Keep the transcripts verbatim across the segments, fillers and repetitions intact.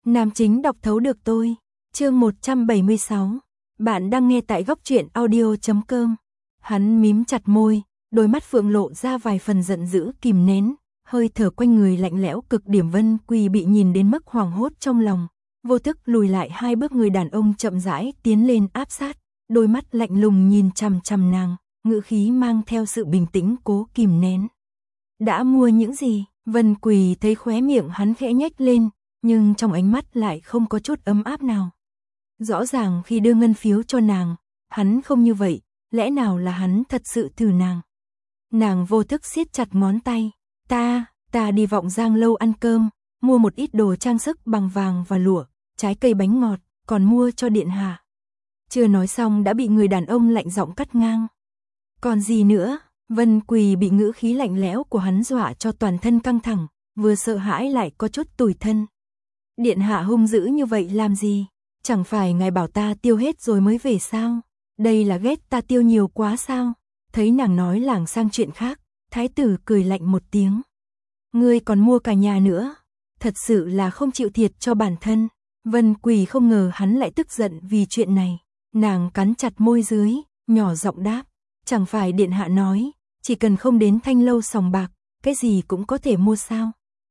Nam chính đọc thấu được tôi. Chương một trăm bảy mươi sáu. Bạn đang nghe tại góc truyện audio chấm com. Hắn mím chặt môi, đôi mắt phượng lộ ra vài phần giận dữ kìm nén, hơi thở quanh người lạnh lẽo cực điểm. Vân Quỳ bị nhìn đến mức hoảng hốt trong lòng, vô thức lùi lại hai bước. Người đàn ông chậm rãi tiến lên áp sát, đôi mắt lạnh lùng nhìn chằm chằm nàng, ngữ khí mang theo sự bình tĩnh cố kìm nén. Đã mua những gì? Vân Quỳ thấy khóe miệng hắn khẽ nhếch lên, nhưng trong ánh mắt lại không có chút ấm áp nào. Rõ ràng khi đưa ngân phiếu cho nàng, hắn không như vậy, lẽ nào là hắn thật sự thử nàng? Nàng vô thức siết chặt ngón tay. Ta, ta đi Vọng Giang lâu ăn cơm, mua một ít đồ trang sức bằng vàng và lụa, trái cây bánh ngọt, còn mua cho điện hạ. Chưa nói xong đã bị người đàn ông lạnh giọng cắt ngang. Còn gì nữa? Vân Quỳ bị ngữ khí lạnh lẽo của hắn dọa cho toàn thân căng thẳng, vừa sợ hãi lại có chút tủi thân. Điện hạ hung dữ như vậy làm gì? Chẳng phải ngài bảo ta tiêu hết rồi mới về sao? Đây là ghét ta tiêu nhiều quá sao? Thấy nàng nói lảng sang chuyện khác, thái tử cười lạnh một tiếng. Ngươi còn mua cả nhà nữa, thật sự là không chịu thiệt cho bản thân. Vân Quỳ không ngờ hắn lại tức giận vì chuyện này, nàng cắn chặt môi dưới, nhỏ giọng đáp, chẳng phải điện hạ nói, chỉ cần không đến Thanh lâu sòng bạc, cái gì cũng có thể mua sao?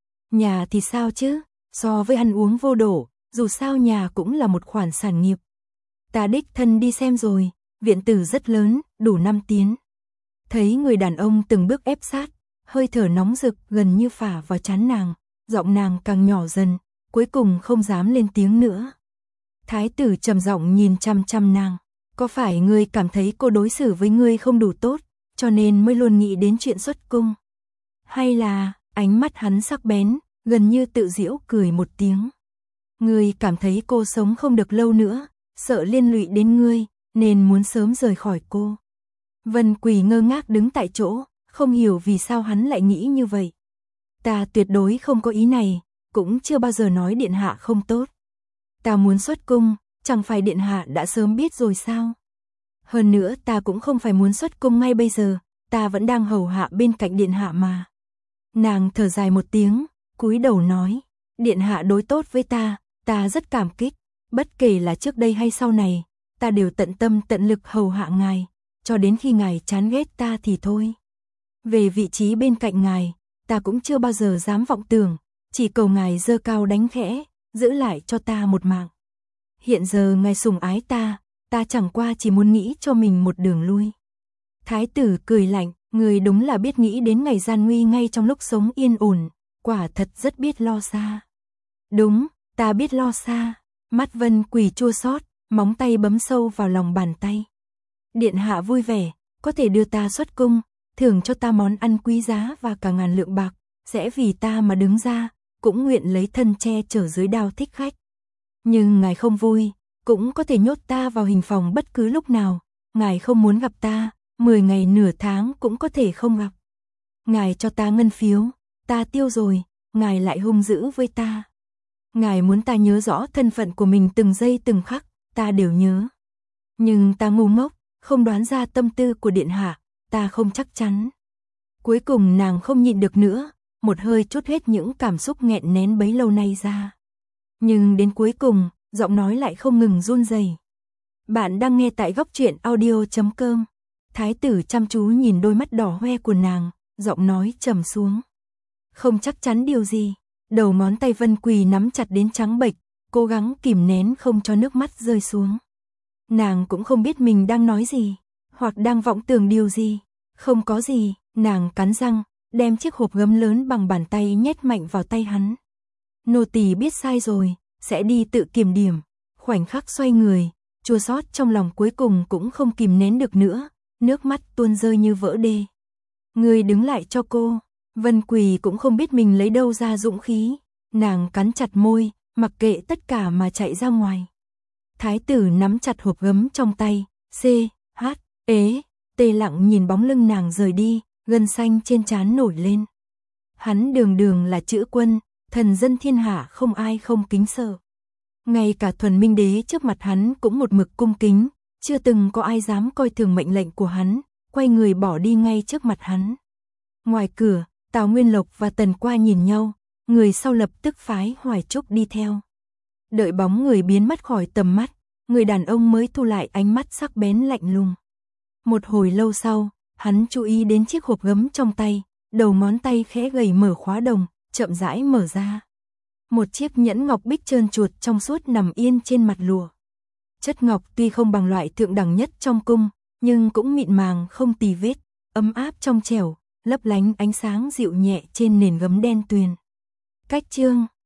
Nhà thì sao chứ, so với ăn uống vô độ, dù sao nhà cũng là một khoản sản nghiệp. Ta đích thân đi xem rồi, viện tử rất lớn, đủ năm tiến. Thấy người đàn ông từng bước ép sát, hơi thở nóng rực gần như phả vào trán nàng, giọng nàng càng nhỏ dần, cuối cùng không dám lên tiếng nữa. Thái tử trầm giọng nhìn chăm chăm nàng, có phải ngươi cảm thấy cô đối xử với ngươi không đủ tốt, cho nên mới luôn nghĩ đến chuyện xuất cung? Hay là, ánh mắt hắn sắc bén, gần như tự giễu cười một tiếng. Ngươi cảm thấy cô sống không được lâu nữa, sợ liên lụy đến ngươi, nên muốn sớm rời khỏi cô. Vân Quỳ ngơ ngác đứng tại chỗ, không hiểu vì sao hắn lại nghĩ như vậy. Ta tuyệt đối không có ý này, cũng chưa bao giờ nói điện hạ không tốt. Ta muốn xuất cung, chẳng phải điện hạ đã sớm biết rồi sao? Hơn nữa ta cũng không phải muốn xuất cung ngay bây giờ, ta vẫn đang hầu hạ bên cạnh điện hạ mà. Nàng thở dài một tiếng, cúi đầu nói, điện hạ đối tốt với ta, ta rất cảm kích, bất kể là trước đây hay sau này, ta đều tận tâm tận lực hầu hạ ngài, cho đến khi ngài chán ghét ta thì thôi. Về vị trí bên cạnh ngài, ta cũng chưa bao giờ dám vọng tưởng, chỉ cầu ngài giơ cao đánh khẽ, giữ lại cho ta một mạng. Hiện giờ ngài sủng ái ta, ta chẳng qua chỉ muốn nghĩ cho mình một đường lui. Thái tử cười lạnh, người đúng là biết nghĩ đến ngày gian nguy ngay trong lúc sống yên ổn, quả thật rất biết lo xa. Đúng, ta biết lo xa. Mắt Vân Quỳ chua xót, móng tay bấm sâu vào lòng bàn tay. Điện hạ vui vẻ, có thể đưa ta xuất cung, thưởng cho ta món ăn quý giá và cả ngàn lượng bạc, sẽ vì ta mà đứng ra, cũng nguyện lấy thân che chở dưới đao thích khách. Nhưng ngài không vui, cũng có thể nhốt ta vào hình phòng bất cứ lúc nào, ngài không muốn gặp ta, mười ngày nửa tháng cũng có thể không gặp. Ngài cho ta ngân phiếu, ta tiêu rồi, ngài lại hung dữ với ta. Ngài muốn ta nhớ rõ thân phận của mình từng giây từng khắc, ta đều nhớ. Nhưng ta ngu ngốc, không đoán ra tâm tư của điện hạ, ta không chắc chắn. Cuối cùng nàng không nhịn được nữa, một hơi trút hết những cảm xúc nghẹn nén bấy lâu nay ra. Nhưng đến cuối cùng, giọng nói lại không ngừng run rẩy. Bạn đang nghe tại góc truyện audio chấm com. Thái tử chăm chú nhìn đôi mắt đỏ hoe của nàng, giọng nói trầm xuống. Không chắc chắn điều gì? Đầu ngón tay Vân Quỳ nắm chặt đến trắng bệch, cố gắng kìm nén không cho nước mắt rơi xuống. Nàng cũng không biết mình đang nói gì, hoặc đang vọng tưởng điều gì. Không có gì, nàng cắn răng, đem chiếc hộp gấm lớn bằng bàn tay nhét mạnh vào tay hắn. Nô tỳ biết sai rồi, sẽ đi tự kiểm điểm. Khoảnh khắc xoay người, chua xót trong lòng cuối cùng cũng không kìm nén được nữa, nước mắt tuôn rơi như vỡ đê. Ngươi đứng lại cho cô. Vân Quỳ cũng không biết mình lấy đâu ra dũng khí, nàng cắn chặt môi, mặc kệ tất cả mà chạy ra ngoài. Thái tử nắm chặt hộp gấm trong tay, C, H, ế, tê lặng nhìn bóng lưng nàng rời đi, gân xanh trên trán nổi lên. Hắn đường đường là chữ quân, thần dân thiên hạ không ai không kính sợ. Ngay cả Thuần Minh Đế trước mặt hắn cũng một mực cung kính, chưa từng có ai dám coi thường mệnh lệnh của hắn, quay người bỏ đi ngay trước mặt hắn. Ngoài cửa, Tào Nguyên Lộc và Tần Qua nhìn nhau, người sau lập tức phái Hoài Trúc đi theo. Đợi bóng người biến mất khỏi tầm mắt, người đàn ông mới thu lại ánh mắt sắc bén lạnh lùng. Một hồi lâu sau, hắn chú ý đến chiếc hộp gấm trong tay, đầu ngón tay khẽ gầy mở khóa đồng, chậm rãi mở ra. Một chiếc nhẫn ngọc bích trơn chuột trong suốt nằm yên trên mặt lụa. Chất ngọc tuy không bằng loại thượng đẳng nhất trong cung, nhưng cũng mịn màng không tì vết, ấm áp trong trẻo, lấp lánh ánh sáng dịu nhẹ trên nền gấm đen tuyền. Cách chương